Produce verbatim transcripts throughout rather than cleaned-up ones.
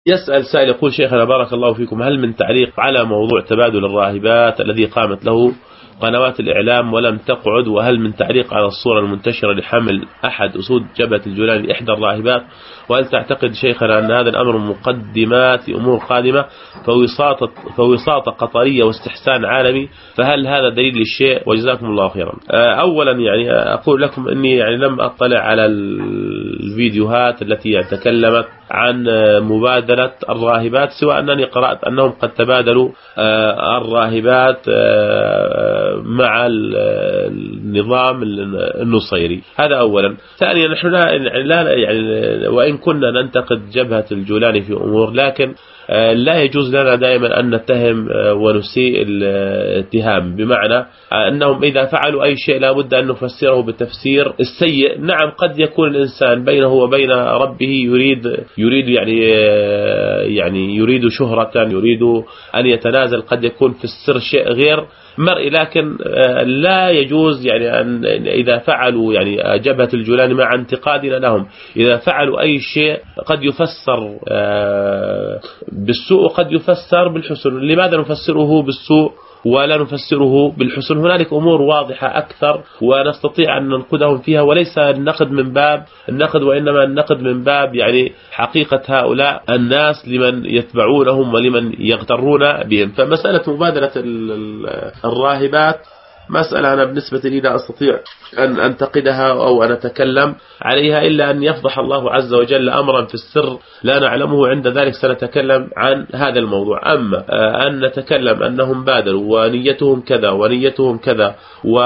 يسأل سائل يقول: شيخنا بارك الله فيكم، هل من تعليق على موضوع تبادل الراهبات الذي قامت له قنوات الإعلام ولم تقعد؟ وهل من تعليق على الصورة المنتشرة لحمل أحد أسود جبهة الجولاني لإحدى الراهبات؟ وهل تعتقد شيخنا أن هذا الأمر مقدمات لأمور قادمة فوساطة, فوساطة قطرية واستحسان عالمي؟ فهل هذا دليل للشيء؟ وجزاكم الله خيرا. أولا يعني أقول لكم أني يعني لم أطلع على الفيديوهات التي تكلمت عن مبادلة الراهبات، سوى أنني قرأت أنهم قد تبادلوا الراهبات مع النظام النصيري. هذا أولا. ثانيا نحن لا, لا يعني وإن كنا ننتقد جبهة الجولاني في أمور، لكن لا يجوز لنا دائما أن نتهم ونسيء الاتهام، بمعنى أنهم إذا فعلوا أي شيء لا بد أن نفسره بالتفسير السيء. نعم قد يكون الإنسان بينه وبين ربه يريد يريد يعني يعني يريد شهرة، يريد أن يتنازل، قد يكون في السر شيء غير مرئي، لكن لا يجوز يعني أن إذا فعلوا يعني جبهة الجولاني مع انتقادنا لهم، إذا فعلوا أي شيء قد يفسر بالسوء وقد يفسر بالحسن. لماذا نفسره بالسوء ولا نفسره بالحسن؟ هنالك أمور واضحة أكثر ونستطيع أن ننقدهم فيها، وليس النقد من باب النقد، وإنما النقد من باب يعني حقيقة هؤلاء الناس لمن يتبعونهم ولمن يغترون بهم. فمسألة مبادلة الراهبات مسألة أنا بالنسبة لي لا أستطيع أن أنتقدها أو أن أتكلم عليها، إلا أن يفضح الله عز وجل أمرا في السر لا نعلمه، عند ذلك سنتكلم عن هذا الموضوع. أما أن نتكلم أنهم بادلوا ونيتهم كذا ونيتهم كذا و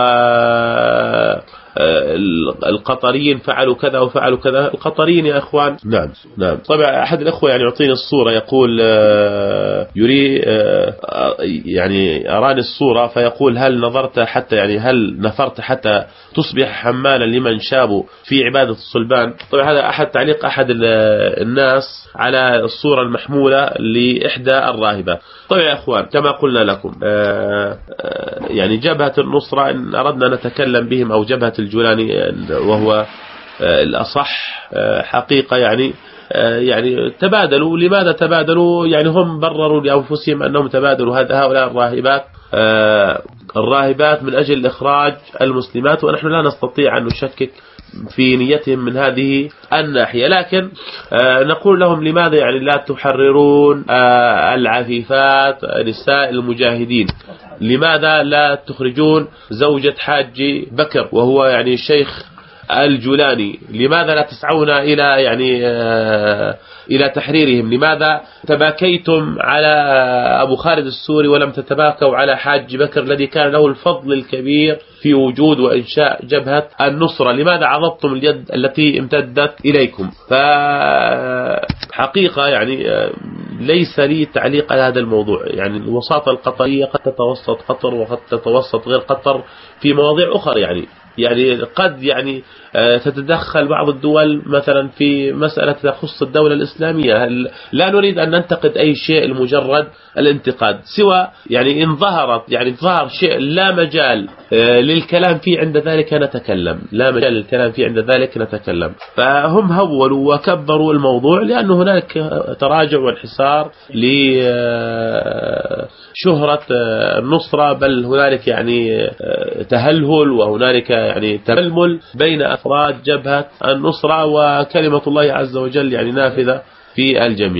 القطريين فعلوا كذا وفعلوا كذا، القطريين يا أخوان. نعم نعم طبعا أحد الأخوة يعني يعطيني الصورة، يقول يري يعني أراني الصورة فيقول: هل نظرت حتى يعني هل نفرت حتى تصبح حمالا لمن شابوا في عبادة الصلبان؟ طبعا هذا أحد تعليق أحد الناس على الصورة المحمولة لإحدى الراهبات. طيب يا أخوان، كما قلنا لكم يعني جبهة النصرة إن أردنا نتكلم بهم أو جبهة الجولاني وهو الأصح حقيقة يعني يعني تبادلوا. لماذا تبادلوا؟ يعني هم برروا لأنفسهم أنهم تبادلوا هؤلاء الراهبات الراهبات من أجل إخراج المسلمات، ونحن لا نستطيع أن نشكك في نيتهم من هذه الناحية، لكن نقول لهم: لماذا يعني لا تحررون العفيفات نساء المجاهدين؟ لماذا لا تخرجون زوجة حاج بكر وهو يعني شيخ الجولاني؟ لماذا لا تسعون إلى يعني إلى تحريرهم؟ لماذا تباكيتم على أبو خالد السوري ولم تتباكوا على حاج بكر الذي كان له الفضل الكبير في وجود وإنشاء جبهة النصرة؟ لماذا عضبتم اليد التي امتدت إليكم؟ فحقيقة يعني ليس لي تعليق على هذا الموضوع. يعني الوساطة القطرية قد تتوسط قطر وقد تتوسط غير قطر في مواضيع أخرى، يعني يعني قد يعني تتدخل بعض الدول مثلا في مسألة تخص الدولة الإسلامية. لا نريد أن ننتقد أي شيء لمجرد الانتقاد، سوى يعني إن ظهرت يعني ظهر شيء لا مجال للكلام فيه عند ذلك نتكلم، لا مجال للكلام فيه عند ذلك نتكلم. فهم هولوا وكبروا الموضوع لأن هناك تراجع وانحسار لشهرة النصرة، بل هنالك يعني تهلهل وهنالك يعني تململ بين أفراد جبهة النصرة، وكلمة الله عز وجل يعني نافذة في الجميع.